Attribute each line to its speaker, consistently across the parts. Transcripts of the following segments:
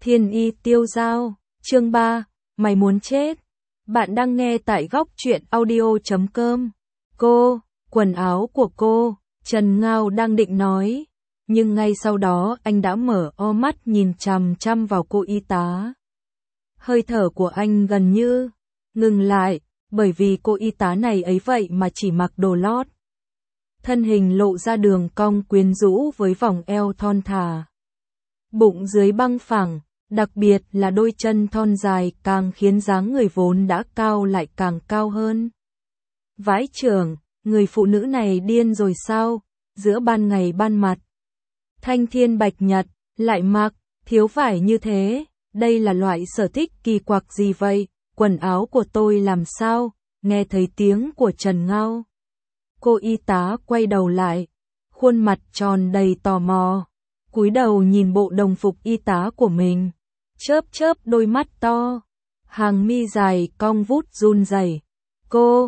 Speaker 1: Thiên Y tiêu dao, chương 3, mày muốn chết. Bạn đang nghe tại góc truyện audio.com. Cô, quần áo của cô, Trần Ngao đang định nói. Nhưng ngay sau đó anh đã mở o mắt nhìn chằm chằm vào cô y tá. Hơi thở của anh gần như ngừng lại, bởi vì cô y tá này ấy vậy mà chỉ mặc đồ lót. Thân hình lộ ra đường cong quyến rũ với vòng eo thon thả. Bụng dưới băng phẳng, đặc biệt là đôi chân thon dài càng khiến dáng người vốn đã cao lại càng cao hơn. Vãi chưởng, người phụ nữ này điên rồi sao, giữa ban ngày ban mặt. Thanh thiên bạch nhật, lại mặc, thiếu vải như thế, đây là loại sở thích kỳ quặc gì vậy, quần áo của tôi làm sao, nghe thấy tiếng của Trần Ngao. Cô y tá quay đầu lại, khuôn mặt tròn đầy tò mò, cúi đầu nhìn bộ đồng phục y tá của mình, chớp chớp đôi mắt to, hàng mi dài cong vút run rẩy. Cô,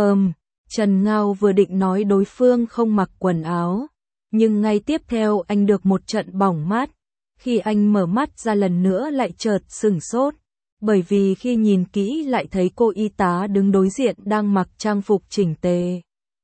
Speaker 1: Trần Ngao vừa định nói đối phương không mặc quần áo, nhưng ngay tiếp theo anh được một trận bỏng mắt, khi anh mở mắt ra lần nữa lại chợt sửng sốt, bởi vì khi nhìn kỹ lại thấy cô y tá đứng đối diện đang mặc trang phục chỉnh tề.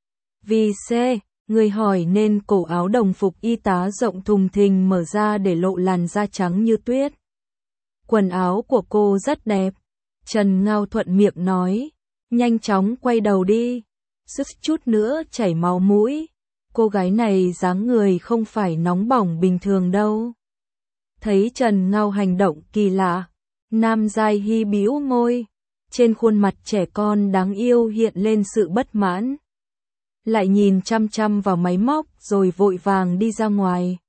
Speaker 1: Vì xe, người hỏi nên cổ áo đồng phục y tá rộng thùng thình mở ra để lộ làn da trắng như tuyết. Quần áo của cô rất đẹp, Trần Ngao thuận miệng nói, nhanh chóng quay đầu đi, suýt chút nữa chảy máu mũi, cô gái này dáng người không phải nóng bỏng bình thường đâu. Thấy Trần Ngao hành động kỳ lạ, Nam Giai Hy bĩu môi, trên khuôn mặt trẻ con đáng yêu hiện lên sự bất mãn. Lại nhìn chăm chăm vào máy móc rồi vội vàng đi ra ngoài.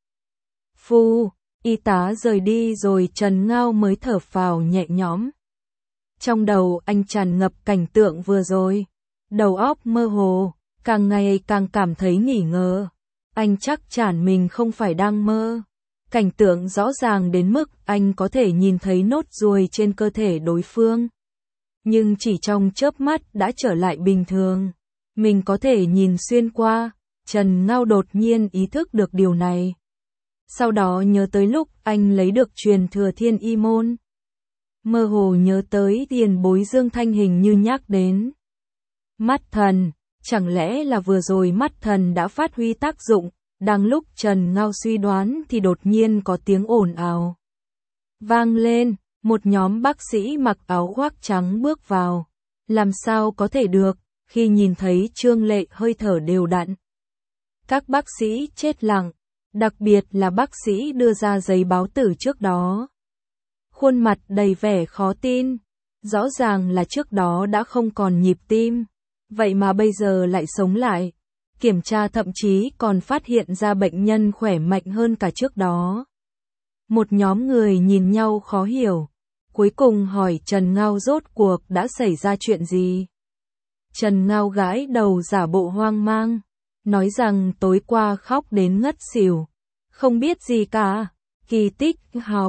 Speaker 1: Phu, y tá rời đi rồi Trần Ngao mới thở phào nhẹ nhõm. Trong đầu anh tràn ngập cảnh tượng vừa rồi, đầu óc mơ hồ, càng ngày càng cảm thấy nghỉ ngờ. Anh chắc chắn mình không phải đang mơ. Cảnh tượng rõ ràng đến mức anh có thể nhìn thấy nốt ruồi trên cơ thể đối phương. Nhưng chỉ trong chớp mắt đã trở lại bình thường. Mình có thể nhìn xuyên qua, Trần Ngao đột nhiên ý thức được điều này. Sau đó nhớ tới lúc anh lấy được truyền thừa Thiên Y môn. Mơ hồ nhớ tới tiền bối Dương Thanh hình như nhắc đến. Mắt thần, chẳng lẽ là vừa rồi mắt thần đã phát huy tác dụng, đang lúc Trần Ngao suy đoán thì đột nhiên có tiếng ồn ào vang lên, một nhóm bác sĩ mặc áo khoác trắng bước vào. Làm sao có thể được, khi nhìn thấy Trương Lệ hơi thở đều đặn. Các bác sĩ chết lặng, đặc biệt là bác sĩ đưa ra giấy báo tử trước đó. Khuôn mặt đầy vẻ khó tin, rõ ràng là trước đó đã không còn nhịp tim, vậy mà bây giờ lại sống lại. Kiểm tra thậm chí còn phát hiện ra bệnh nhân khỏe mạnh hơn cả trước đó. Một nhóm người nhìn nhau khó hiểu, cuối cùng hỏi Trần Ngao rốt cuộc đã xảy ra chuyện gì. Trần Ngao gãi đầu giả bộ hoang mang, nói rằng tối qua khóc đến ngất xỉu, không biết gì cả, kỳ tích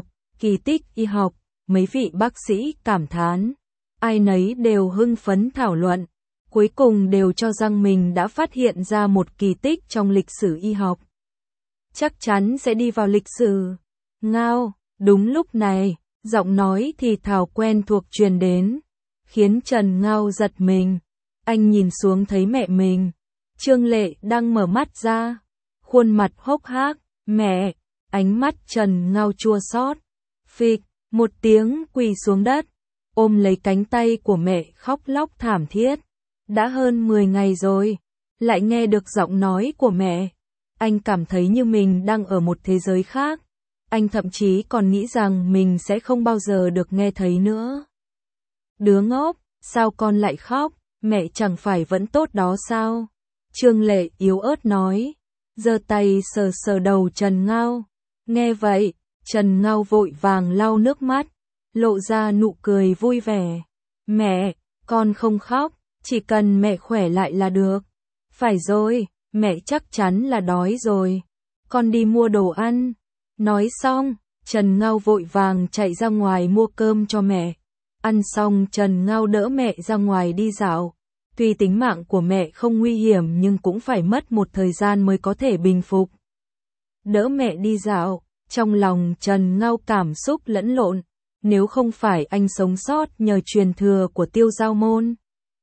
Speaker 1: y học, mấy vị bác sĩ cảm thán, ai nấy đều hưng phấn thảo luận, cuối cùng đều cho rằng mình đã phát hiện ra một kỳ tích trong lịch sử y học. Chắc chắn sẽ đi vào lịch sử. Ngao, đúng lúc này, giọng nói thì thào quen thuộc truyền đến, khiến Trần Ngao giật mình. Anh nhìn xuống thấy mẹ mình, Trương Lệ đang mở mắt ra, khuôn mặt hốc hác, mẹ, ánh mắt Trần Ngao chua xót, phịch, một tiếng quỳ xuống đất, ôm lấy cánh tay của mẹ khóc lóc thảm thiết. Đã hơn 10 ngày rồi, lại nghe được giọng nói của mẹ, anh cảm thấy như mình đang ở một thế giới khác, anh thậm chí còn nghĩ rằng mình sẽ không bao giờ được nghe thấy nữa. Đứa ngốc, sao con lại khóc? Mẹ chẳng phải vẫn tốt đó sao? Trương Lệ yếu ớt nói, giơ tay sờ sờ đầu Trần Ngao. Nghe vậy, Trần Ngao vội vàng lau nước mắt, lộ ra nụ cười vui vẻ. Mẹ, con không khóc, chỉ cần mẹ khỏe lại là được. Phải rồi, mẹ chắc chắn là đói rồi. Con đi mua đồ ăn. Nói xong, Trần Ngao vội vàng chạy ra ngoài mua cơm cho mẹ. Ăn xong Trần Ngao đỡ mẹ ra ngoài đi dạo. Tuy tính mạng của mẹ không nguy hiểm nhưng cũng phải mất một thời gian mới có thể bình phục. Đỡ mẹ đi dạo, Trong lòng Trần Ngao cảm xúc lẫn lộn, nếu không phải anh sống sót nhờ truyền thừa của Tiêu Giao môn,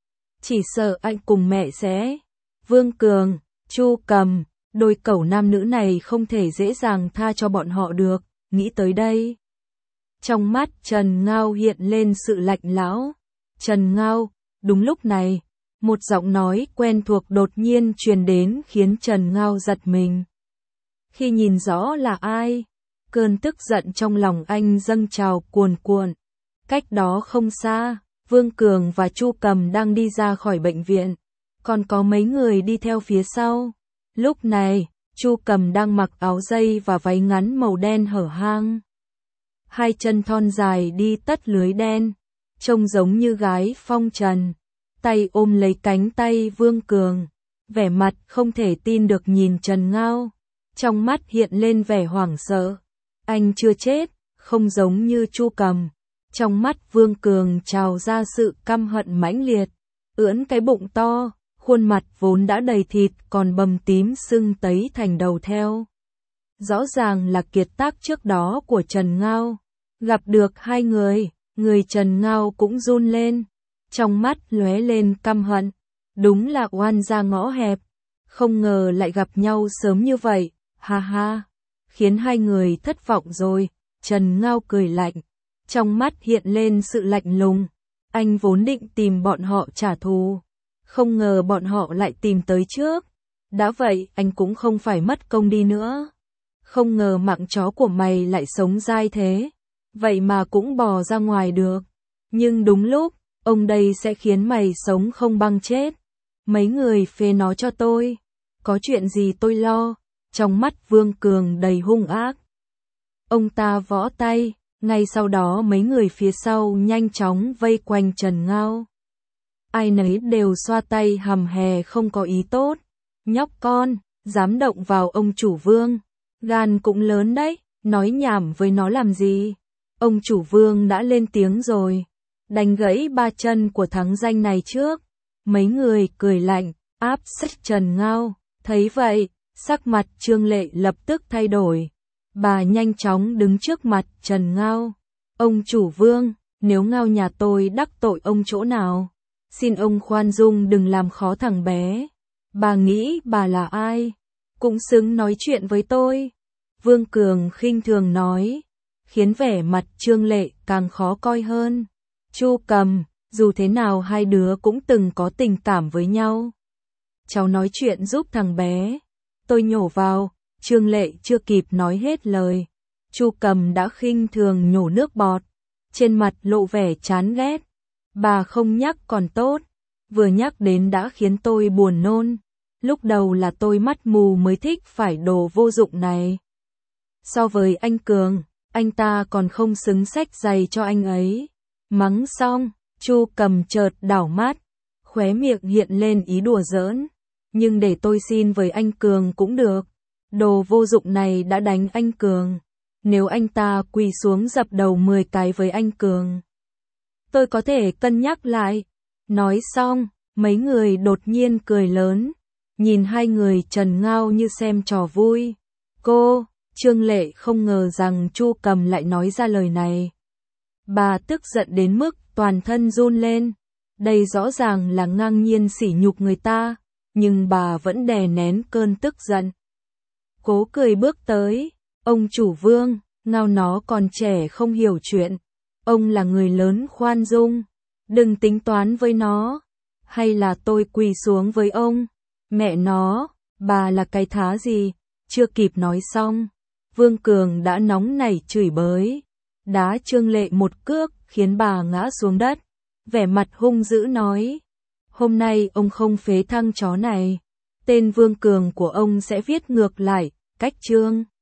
Speaker 1: chỉ sợ anh cùng mẹ sẽ. Vương Cường, Chu Cầm, đôi cẩu nam nữ này không thể dễ dàng tha cho bọn họ được, nghĩ tới đây. Trong mắt Trần Ngao hiện lên sự lạnh lẽo. Trần Ngao, đúng lúc này, một giọng nói quen thuộc đột nhiên truyền đến khiến Trần Ngao giật mình. Khi nhìn rõ là ai, cơn tức giận trong lòng anh dâng trào cuồn cuộn. Cách đó không xa, Vương Cường và Chu Cầm đang đi ra khỏi bệnh viện, còn có mấy người đi theo phía sau. Lúc này, Chu Cầm đang mặc áo dây và váy ngắn màu đen hở hang. Hai chân thon dài đi tất lưới đen, trông giống như gái phong trần. Tay ôm lấy cánh tay Vương Cường, vẻ mặt không thể tin được nhìn Trần Ngao. Trong mắt hiện lên vẻ hoảng sợ. Anh chưa chết, không giống như Chu Cầm. Trong mắt Vương Cường trào ra sự căm hận mãnh liệt, ưỡn cái bụng to, khuôn mặt vốn đã đầy thịt còn bầm tím sưng tấy thành đầu theo. Rõ ràng là kiệt tác trước đó của Trần Ngao. Gặp được hai người Trần Ngao cũng run lên, trong mắt lóe lên căm hận. Đúng là oan gia ngõ hẹp, không ngờ lại gặp nhau sớm như vậy, ha ha. Khiến hai người thất vọng rồi, Trần Ngao cười lạnh, trong mắt hiện lên sự lạnh lùng. Anh vốn định tìm bọn họ trả thù, không ngờ bọn họ lại tìm tới trước. Đã vậy anh cũng không phải mất công đi nữa. Không ngờ mạng chó của mày lại sống dai thế, vậy mà cũng bò ra ngoài được. Nhưng đúng lúc, ông đây sẽ khiến mày sống không bằng chết. Mấy người phê nó cho tôi, có chuyện gì tôi lo. Trong mắt Vương Cường đầy hung ác. Ông ta võ tay, ngay sau đó mấy người phía sau nhanh chóng vây quanh Trần Ngao. Ai nấy đều xoa tay hầm hè không có ý tốt. Nhóc con, dám động vào ông chủ Vương, gan cũng lớn đấy, nói nhảm với nó làm gì. Ông chủ Vương đã lên tiếng rồi, đánh gãy ba chân của thắng danh này trước. Mấy người cười lạnh, áp sát Trần Ngao. Thấy vậy, sắc mặt Trương Lệ lập tức thay đổi. Bà nhanh chóng đứng trước mặt Trần Ngao. Ông chủ Vương, nếu Ngao nhà tôi đắc tội ông chỗ nào, xin ông khoan dung đừng làm khó thằng bé. Bà nghĩ bà là ai, cũng xứng nói chuyện với tôi. Vương Cường khinh thường nói, khiến vẻ mặt Trương Lệ càng khó coi hơn. Chu Cầm, dù thế nào hai đứa cũng từng có tình cảm với nhau. Cháu nói chuyện giúp thằng bé. Tôi nhổ vào. Trương Lệ chưa kịp nói hết lời, Chu Cầm đã khinh thường nhổ nước bọt, trên mặt lộ vẻ chán ghét. Bà không nhắc còn tốt, vừa nhắc đến đã khiến tôi buồn nôn. Lúc đầu là tôi mắt mù mới thích phải đồ vô dụng này. So với anh Cường, anh ta còn không xứng xách giày cho anh ấy. Mắng xong, Chu Cầm chợt đảo mắt, khóe miệng hiện lên ý đùa giỡn. Nhưng để tôi xin với anh Cường cũng được. Đồ vô dụng này đã đánh anh Cường. Nếu anh ta quỳ xuống dập đầu 10 cái với anh Cường, tôi có thể cân nhắc lại. Nói xong, mấy người đột nhiên cười lớn, nhìn hai người Trần Ngao như xem trò vui. Trương Lệ không ngờ rằng Chu Cầm lại nói ra lời này. Bà tức giận đến mức toàn thân run lên. Đây rõ ràng là ngang nhiên sỉ nhục người ta, nhưng bà vẫn đè nén cơn tức giận. Cố cười bước tới, ông chủ Vương, Ngao nó còn trẻ không hiểu chuyện. Ông là người lớn khoan dung, đừng tính toán với nó. Hay là tôi quỳ xuống với ông? Mẹ nó, bà là cái thá gì? Chưa kịp nói xong, Vương Cường đã nóng nảy chửi bới, đá Trương Lệ một cước khiến bà ngã xuống đất. Vẻ mặt hung dữ nói, hôm nay ông không phế thăng chó này, tên Vương Cường của ông sẽ viết ngược lại, cách chương.